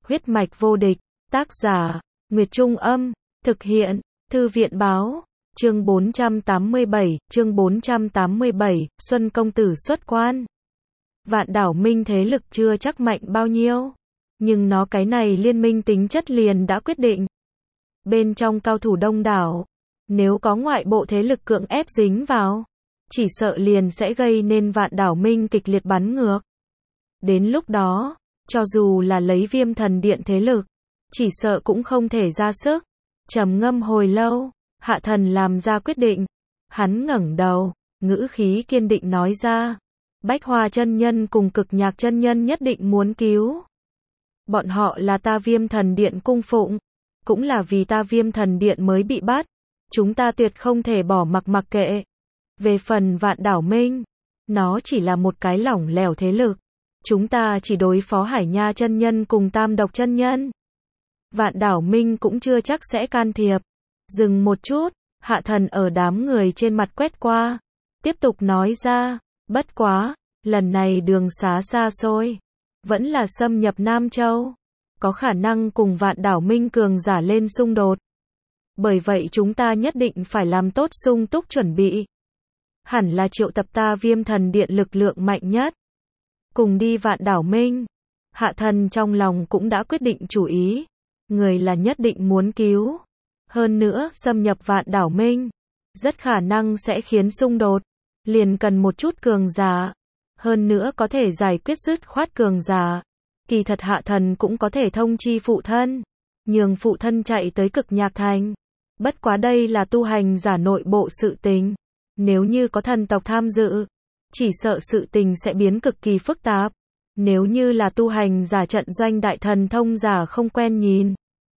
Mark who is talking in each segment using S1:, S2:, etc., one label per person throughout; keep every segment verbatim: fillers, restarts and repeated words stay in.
S1: Huyết mạch vô địch, tác giả, Nguyệt Trung Âm, thực hiện, Thư viện Báo, chương bốn trăm tám mươi bảy, chương bốn trăm tám mươi bảy, Xuân Công Tử xuất quan. Vạn Đảo Minh thế lực chưa chắc mạnh bao nhiêu, nhưng nó cái này liên minh tính chất liền đã quyết định. Bên trong cao thủ đông đảo, nếu có ngoại bộ thế lực cưỡng ép dính vào, chỉ sợ liền sẽ gây nên Vạn Đảo Minh kịch liệt bắn ngược. Đến lúc đó, cho dù là lấy Viêm Thần Điện thế lực, chỉ sợ cũng không thể ra sức. Trầm ngâm hồi lâu, Hạ Thần làm ra quyết định. Hắn ngẩng đầu, ngữ khí kiên định nói ra, Bách Hoa chân nhân cùng Cực Nhạc chân nhân nhất định muốn cứu. Bọn họ là ta Viêm Thần Điện cung phụng, cũng là vì ta Viêm Thần Điện mới bị bắt. Chúng ta tuyệt không thể bỏ mặc mặc kệ. Về phần Vạn Đảo Minh, nó chỉ là một cái lỏng lẻo thế lực. Chúng ta chỉ đối phó Hải Nha chân nhân cùng Tam Độc chân nhân. Vạn Đảo Minh cũng chưa chắc sẽ can thiệp. Dừng một chút, Hạ Thần ở đám người trên mặt quét qua, tiếp tục nói ra, bất quá, lần này đường xá xa xôi, vẫn là xâm nhập Nam Châu, có khả năng cùng Vạn Đảo Minh cường giả lên xung đột. Bởi vậy chúng ta nhất định phải làm tốt sung túc chuẩn bị. Hẳn là triệu tập ta Viêm Thần Điện lực lượng mạnh nhất, cùng đi Vạn Đảo Minh. Hạ Thần trong lòng cũng đã quyết định chủ ý, người là nhất định muốn cứu. Hơn nữa, xâm nhập Vạn Đảo Minh, rất khả năng sẽ khiến xung đột, liền cần một chút cường giả. Hơn nữa có thể giải quyết dứt khoát cường giả. Kỳ thật Hạ Thần cũng có thể thông chi phụ thân, nhường phụ thân chạy tới Cực Nhạc Thành. Bất quá đây là tu hành giả nội bộ sự tình. Nếu như có thần tộc tham dự, chỉ sợ sự tình sẽ biến cực kỳ phức tạp. Nếu như là tu hành giả trận doanh đại thần thông giả không quen nhìn,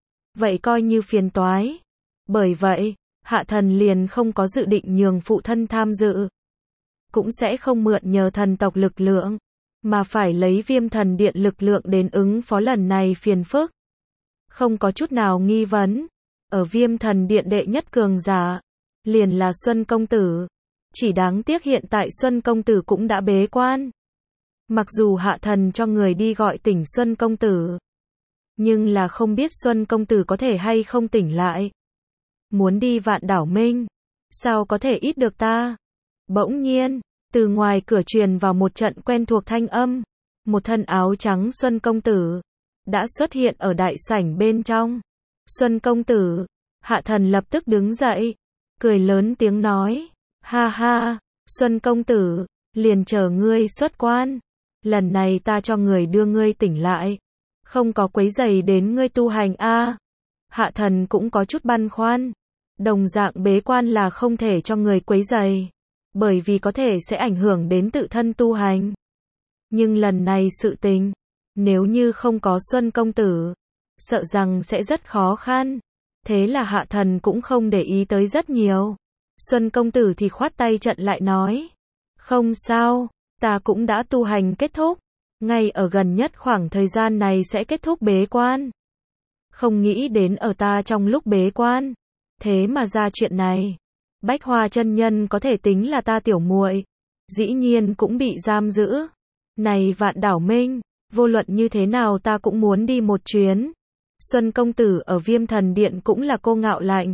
S1: vậy coi như phiền toái. Bởi vậy, Hạ Thần liền không có dự định nhường phụ thân tham dự. Cũng sẽ không mượn nhờ thần tộc lực lượng, mà phải lấy Viêm Thần Điện lực lượng đến ứng phó lần này phiền phức. Không có chút nào nghi vấn, ở Viêm Thần Điện đệ nhất cường giả, liền là Xuân Công Tử. Chỉ đáng tiếc hiện tại Xuân Công Tử cũng đã bế quan. Mặc dù Hạ Thần cho người đi gọi tỉnh Xuân Công Tử, nhưng là không biết Xuân Công Tử có thể hay không tỉnh lại. Muốn đi Vạn Đảo Minh, sao có thể ít được ta? Bỗng nhiên, từ ngoài cửa truyền vào một trận quen thuộc thanh âm. Một thân áo trắng Xuân Công Tử đã xuất hiện ở đại sảnh bên trong. Xuân Công Tử, Hạ Thần lập tức đứng dậy, cười lớn tiếng nói, ha ha, Xuân Công Tử, liền chờ ngươi xuất quan. Lần này ta cho người đưa ngươi tỉnh lại, không có quấy rầy đến ngươi tu hành a. Hạ Thần cũng có chút băn khoăn, đồng dạng bế quan là không thể cho người quấy rầy, bởi vì có thể sẽ ảnh hưởng đến tự thân tu hành. Nhưng lần này sự tình, nếu như không có Xuân Công Tử, sợ rằng sẽ rất khó khăn. Thế là Hạ Thần cũng không để ý tới rất nhiều. Xuân Công Tử thì khoát tay trận lại nói, không sao, ta cũng đã tu hành kết thúc, ngay ở gần nhất khoảng thời gian này sẽ kết thúc bế quan. Không nghĩ đến ở ta trong lúc bế quan, thế mà ra chuyện này. Bách Hoa chân nhân có thể tính là ta tiểu muội, dĩ nhiên cũng bị giam giữ. Này Vạn Đảo Minh, vô luận như thế nào ta cũng muốn đi một chuyến. Xuân Công Tử ở Viêm Thần Điện cũng là cô ngạo lạnh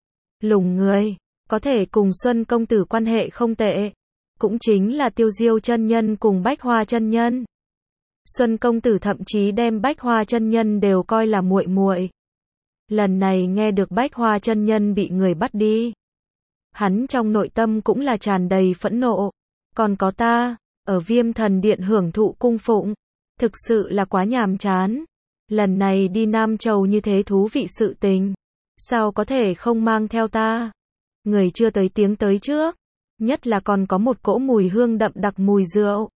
S1: lùng người, có thể cùng Xuân Công Tử quan hệ không tệ, cũng chính là Tiêu Diêu chân nhân cùng Bách Hoa chân nhân. Xuân Công Tử thậm chí đem Bách Hoa chân nhân đều coi là muội muội. Lần này nghe được Bách Hoa chân nhân bị người bắt đi, hắn trong nội tâm cũng là tràn đầy phẫn nộ. Còn có ta, ở Viêm Thần Điện hưởng thụ cung phụng, thực sự là quá nhàm chán. Lần này đi Nam Châu như thế thú vị sự tình, sao có thể không mang theo ta? Người chưa tới tiếng tới trước, nhất là còn có một cỗ mùi hương đậm đặc mùi rượu.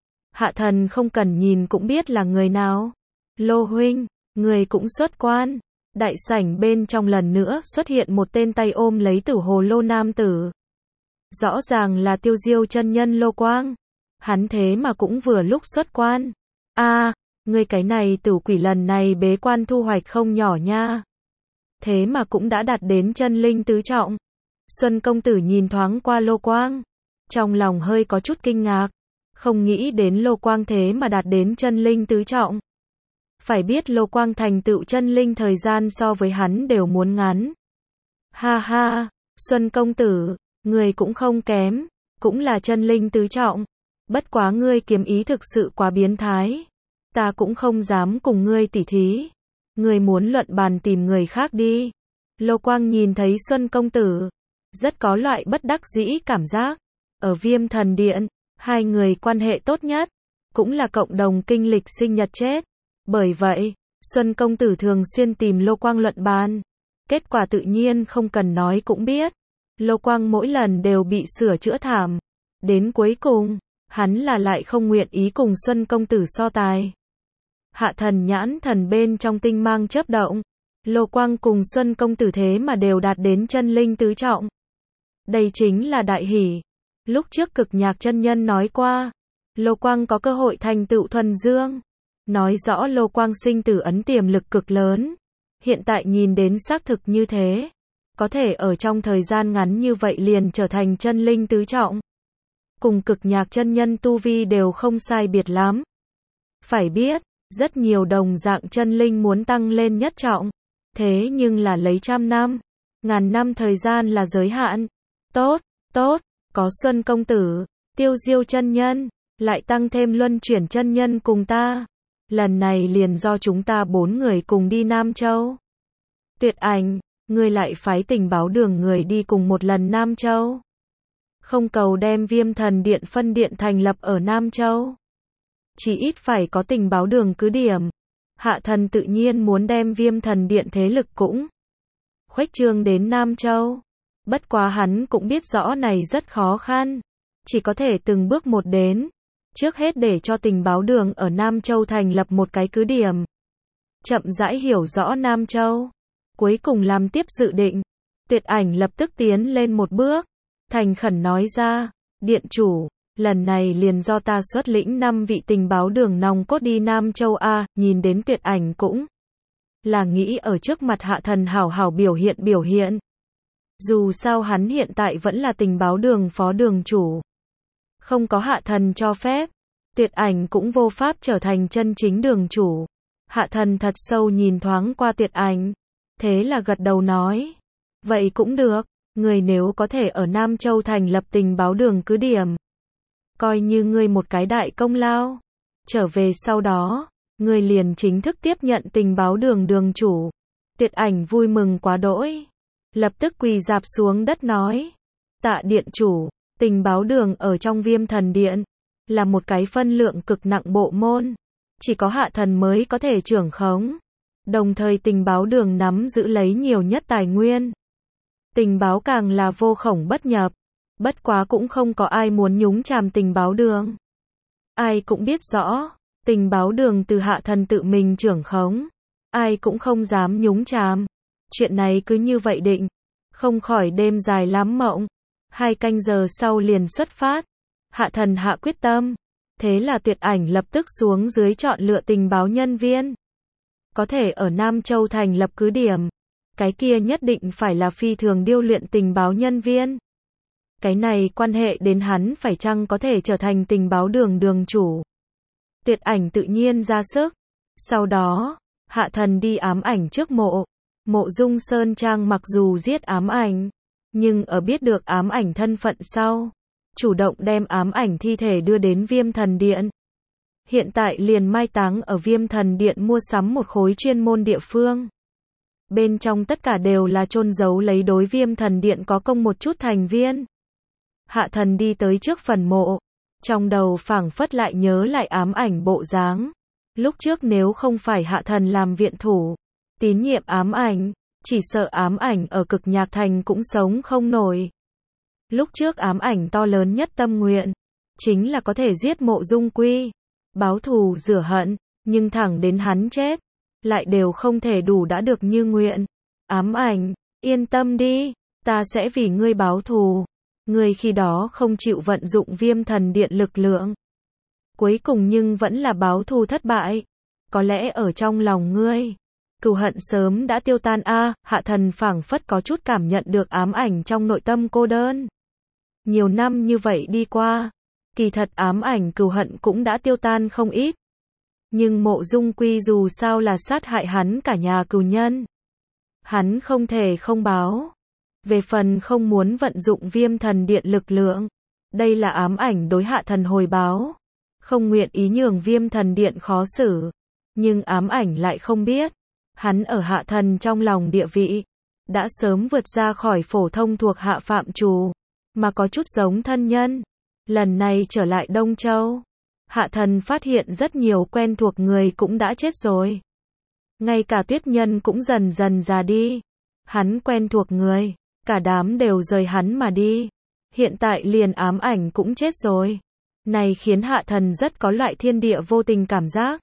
S1: Hạ Thần không cần nhìn cũng biết là người nào. Lô huynh, người cũng xuất quan. Đại sảnh bên trong lần nữa xuất hiện một tên tay ôm lấy tử hồ lô nam tử. Rõ ràng là Tiêu Diêu chân nhân Lô Quang. Hắn thế mà cũng vừa lúc xuất quan. A, à, ngươi cái này tử quỷ lần này bế quan thu hoạch không nhỏ nha. Thế mà cũng đã đạt đến chân linh tứ trọng. Xuân Công Tử nhìn thoáng qua Lô Quang, trong lòng hơi có chút kinh ngạc, không nghĩ đến Lô Quang thế mà đạt đến chân linh tứ trọng. Phải biết Lô Quang thành tựu chân linh thời gian so với hắn đều muốn ngắn. Ha ha, Xuân công tử, người cũng không kém, cũng là chân linh tứ trọng. Bất quá ngươi kiếm ý thực sự quá biến thái. Ta cũng không dám cùng ngươi tỉ thí. Ngươi muốn luận bàn tìm người khác đi. Lô Quang nhìn thấy Xuân công tử, rất có loại bất đắc dĩ cảm giác. Ở Viêm Thần Điện, hai người quan hệ tốt nhất, cũng là cộng đồng kinh lịch sinh nhật chết. Bởi vậy, Xuân công tử thường xuyên tìm Lô Quang luận bàn. Kết quả tự nhiên không cần nói cũng biết. Lô Quang mỗi lần đều bị sửa chữa thảm. Đến cuối cùng, hắn là lại không nguyện ý cùng Xuân công tử so tài. Hạ Thần nhãn thần bên trong tinh mang chớp động. Lô Quang cùng Xuân công tử thế mà đều đạt đến chân linh tứ trọng. Đây chính là đại hỷ. Lúc trước Cực Nhạc chân nhân nói qua, Lô Quang có cơ hội thành tựu thuần dương. Nói rõ Lô Quang sinh tử ấn tiềm lực cực lớn. Hiện tại nhìn đến xác thực như thế. Có thể ở trong thời gian ngắn như vậy liền trở thành chân linh tứ trọng. Cùng Cực Nhạc chân nhân tu vi đều không sai biệt lắm. Phải biết, rất nhiều đồng dạng chân linh muốn tăng lên nhất trọng. Thế nhưng là lấy trăm năm, ngàn năm thời gian là giới hạn. Tốt, tốt, có Xuân công tử, Tiêu Diêu chân nhân, lại tăng thêm Luân Chuyển chân nhân cùng ta. Lần này liền do chúng ta bốn người cùng đi Nam Châu. Tuyệt Ảnh, ngươi lại phái tình báo đường người đi cùng một lần Nam Châu. Không cầu đem Viêm Thần Điện phân điện thành lập ở Nam Châu. Chỉ ít phải có tình báo đường cứ điểm. Hạ Thần tự nhiên muốn đem Viêm Thần Điện thế lực cũng khuếch trương đến Nam Châu. Bất quá hắn cũng biết rõ này rất khó khăn. Chỉ có thể từng bước một đến. Trước hết để cho tình báo đường ở Nam Châu thành lập một cái cứ điểm. Chậm rãi hiểu rõ Nam Châu. Cuối cùng làm tiếp dự định. Tuyệt Ảnh lập tức tiến lên một bước. Thành khẩn nói ra, điện chủ, lần này liền do ta xuất lĩnh năm vị tình báo đường nòng cốt đi Nam Châu A. Nhìn đến Tuyệt Ảnh cũng là nghĩ ở trước mặt Hạ Thần hảo hảo biểu hiện biểu hiện. Dù sao hắn hiện tại vẫn là tình báo đường phó đường chủ. Không có Hạ Thần cho phép, Tuyệt Ảnh cũng vô pháp trở thành chân chính đường chủ. Hạ Thần thật sâu nhìn thoáng qua Tuyệt Ảnh. Thế là gật đầu nói. Vậy cũng được, người nếu có thể ở Nam Châu thành lập tình báo đường cứ điểm. Coi như ngươi một cái đại công lao. Trở về sau đó, ngươi liền chính thức tiếp nhận tình báo đường đường chủ. Tuyệt Ảnh vui mừng quá đỗi. Lập tức quỳ rạp xuống đất nói. Tạ điện chủ, tình báo đường ở trong Viêm Thần Điện. Là một cái phân lượng cực nặng bộ môn. Chỉ có Hạ Thần mới có thể trưởng khống. Đồng thời tình báo đường nắm giữ lấy nhiều nhất tài nguyên. Tình báo càng là vô khổng bất nhập. Bất quá cũng không có ai muốn nhúng chàm tình báo đường. Ai cũng biết rõ, tình báo đường từ Hạ Thần tự mình trưởng khống. Ai cũng không dám nhúng chàm. Chuyện này cứ như vậy định. Không khỏi đêm dài lắm mộng. Hai canh giờ sau liền xuất phát. Hạ Thần hạ quyết tâm. Thế là Tuyệt Ảnh lập tức xuống dưới chọn lựa tình báo nhân viên. Có thể ở Nam Châu thành lập cứ điểm. Cái kia nhất định phải là phi thường điêu luyện tình báo nhân viên. Cái này quan hệ đến hắn phải chăng có thể trở thành tình báo đường đường chủ. Tuyệt Ảnh tự nhiên ra sức. Sau đó, Hạ Thần đi ám ảnh trước mộ. Mộ Dung Sơn Trang mặc dù giết ám ảnh, nhưng ở biết được ám ảnh thân phận sau, chủ động đem ám ảnh thi thể đưa đến Viêm Thần Điện. Hiện tại liền mai táng ở Viêm Thần Điện mua sắm một khối chuyên môn địa phương. Bên trong tất cả đều là chôn giấu lấy đối Viêm Thần Điện có công một chút thành viên. Hạ Thần đi tới trước phần mộ, trong đầu phảng phất lại nhớ lại ám ảnh bộ dáng. Lúc trước nếu không phải Hạ Thần làm viện thủ, tín nhiệm ám ảnh, chỉ sợ ám ảnh ở Cực Nhạc Thành cũng sống không nổi. Lúc trước ám ảnh to lớn nhất tâm nguyện, chính là có thể giết Mộ Dung Quy, báo thù rửa hận, nhưng thẳng đến hắn chết, lại đều không thể đủ đã được như nguyện. Ám ảnh, yên tâm đi, ta sẽ vì ngươi báo thù. Ngươi khi đó không chịu vận dụng Viêm Thần Điện lực lượng. Cuối cùng nhưng vẫn là báo thù thất bại. Có lẽ ở trong lòng ngươi, cừu hận sớm đã tiêu tan a. À, Hạ Thần phảng phất có chút cảm nhận được ám ảnh trong nội tâm cô đơn. Nhiều năm như vậy đi qua, kỳ thật ám ảnh cừu hận cũng đã tiêu tan không ít. Nhưng Mộ Dung Quy dù sao là sát hại hắn cả nhà cừu nhân. Hắn không thể không báo. Về phần không muốn vận dụng Viêm Thần Điện lực lượng, đây là ám ảnh đối Hạ Thần hồi báo. Không nguyện ý nhường Viêm Thần Điện khó xử. Nhưng ám ảnh lại không biết. Hắn ở Hạ Thần trong lòng địa vị, đã sớm vượt ra khỏi phổ thông thuộc hạ phạm trù, mà có chút giống thân nhân. Lần này trở lại Đông Châu, Hạ Thần phát hiện rất nhiều quen thuộc người cũng đã chết rồi. Ngay cả Tuyết Nhân cũng dần dần già đi. Hắn quen thuộc người, cả đám đều rời hắn mà đi. Hiện tại liền ám ảnh cũng chết rồi. Này khiến Hạ Thần rất có loại thiên địa vô tình cảm giác.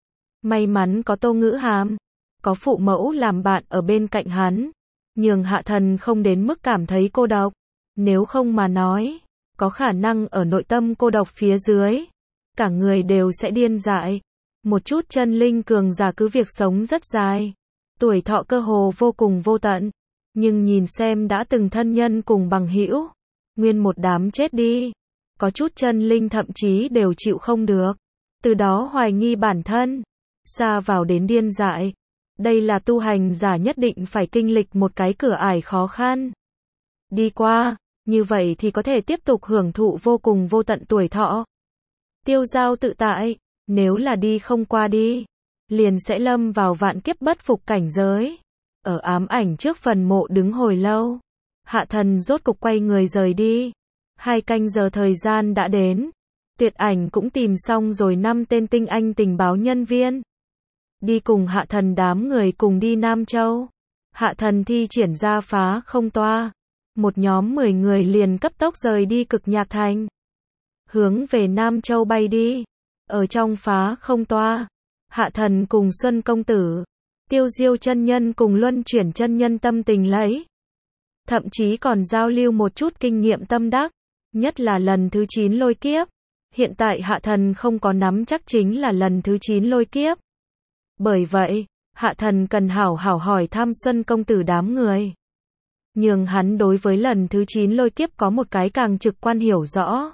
S1: May mắn có Tô Ngữ Hàm, có phụ mẫu làm bạn ở bên cạnh hắn, nhường Hạ Thần không đến mức cảm thấy cô độc. Nếu không mà nói, có khả năng ở nội tâm cô độc phía dưới, cả người đều sẽ điên dại. Một chút chân linh cường giả cứ việc sống rất dài, tuổi thọ cơ hồ vô cùng vô tận, nhưng nhìn xem đã từng thân nhân cùng bằng hữu, nguyên một đám chết đi. Có chút chân linh thậm chí đều chịu không được, từ đó hoài nghi bản thân, xa vào đến điên dại. Đây là tu hành giả nhất định phải kinh lịch một cái cửa ải khó khăn. Đi qua, như vậy thì có thể tiếp tục hưởng thụ vô cùng vô tận tuổi thọ. Tiêu dao tự tại, nếu là đi không qua đi, liền sẽ lâm vào vạn kiếp bất phục cảnh giới. Ở ám ảnh trước phần mộ đứng hồi lâu, Hạ Thần rốt cục quay người rời đi. Hai canh giờ thời gian đã đến, Tuyệt Ảnh cũng tìm xong rồi năm tên tinh anh tình báo nhân viên. Đi cùng Hạ Thần đám người cùng đi Nam Châu. Hạ Thần thi triển ra phá không toa. Một nhóm mười người liền cấp tốc rời đi Cực Nhạc Thành. Hướng về Nam Châu bay đi. Ở trong phá không toa, Hạ Thần cùng Xuân Công Tử, Tiêu Diêu chân nhân cùng Luân Chuyển chân nhân tâm tình lấy. Thậm chí còn giao lưu một chút kinh nghiệm tâm đắc. Nhất là lần thứ chín lôi kiếp. Hiện tại Hạ Thần không có nắm chắc chính là lần thứ chín lôi kiếp. Bởi vậy, Hạ Thần cần hảo hảo hỏi thăm Xuân Công Tử đám người. Nhưng hắn đối với lần thứ chín lôi kiếp có một cái càng trực quan hiểu rõ.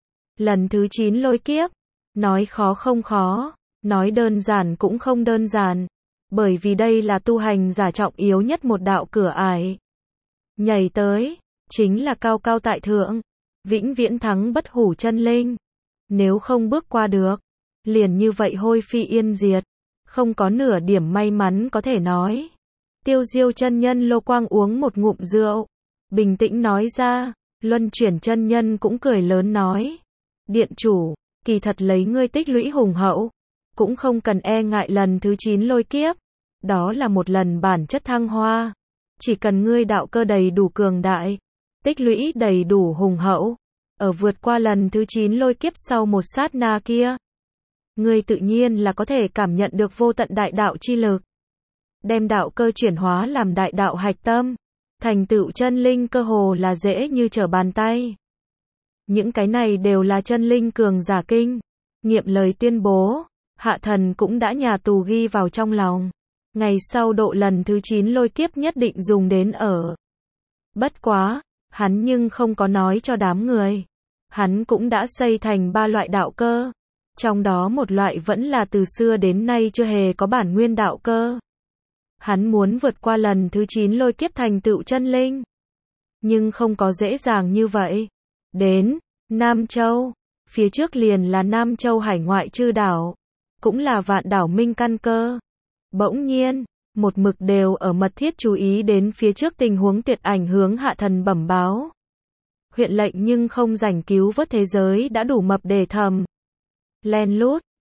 S1: Lần thứ chín lôi kiếp, nói khó không khó, nói đơn giản cũng không đơn giản. Bởi vì đây là tu hành giả trọng yếu nhất một đạo cửa ải. Nhảy tới, chính là cao cao tại thượng, vĩnh viễn thắng bất hủ chân linh. Nếu không bước qua được, liền như vậy hôi phi yên diệt. Không có nửa điểm may mắn có thể nói. Tiêu Diêu chân nhân Lô Quang uống một ngụm rượu, bình tĩnh nói ra. Luân Chuyển chân nhân cũng cười lớn nói. Điện chủ, kỳ thật lấy ngươi tích lũy hùng hậu, cũng không cần e ngại lần thứ chín lôi kiếp. Đó là một lần bản chất thăng hoa. Chỉ cần ngươi đạo cơ đầy đủ cường đại, tích lũy đầy đủ hùng hậu, ở vượt qua lần thứ chín lôi kiếp sau một sát na kia, ngươi tự nhiên là có thể cảm nhận được vô tận đại đạo chi lực. Đem đạo cơ chuyển hóa làm đại đạo hạch tâm, thành tựu chân linh cơ hồ là dễ như trở bàn tay. Những cái này đều là chân linh cường giả kinh nghiệm lời tuyên bố. Hạ Thần cũng đã nhà tù ghi vào trong lòng. Ngày sau độ lần thứ chín lôi kiếp nhất định dùng đến ở. Bất quá, hắn nhưng không có nói cho đám người. Hắn cũng đã xây thành ba loại đạo cơ. Trong đó một loại vẫn là từ xưa đến nay chưa hề có bản nguyên đạo cơ. Hắn muốn vượt qua lần thứ chín lôi kiếp thành tựu chân linh. Nhưng không có dễ dàng như vậy. Đến Nam Châu, phía trước liền là Nam Châu hải ngoại chư đảo, cũng là vạn đảo minh căn cơ. Bỗng nhiên, một mực đều ở mật thiết chú ý đến phía trước tình huống Tuyệt Ảnh hướng Hạ Thần bẩm báo. Huyện lệnh nhưng không rảnh cứu vớt thế giới đã đủ mập để thầm. Len lút,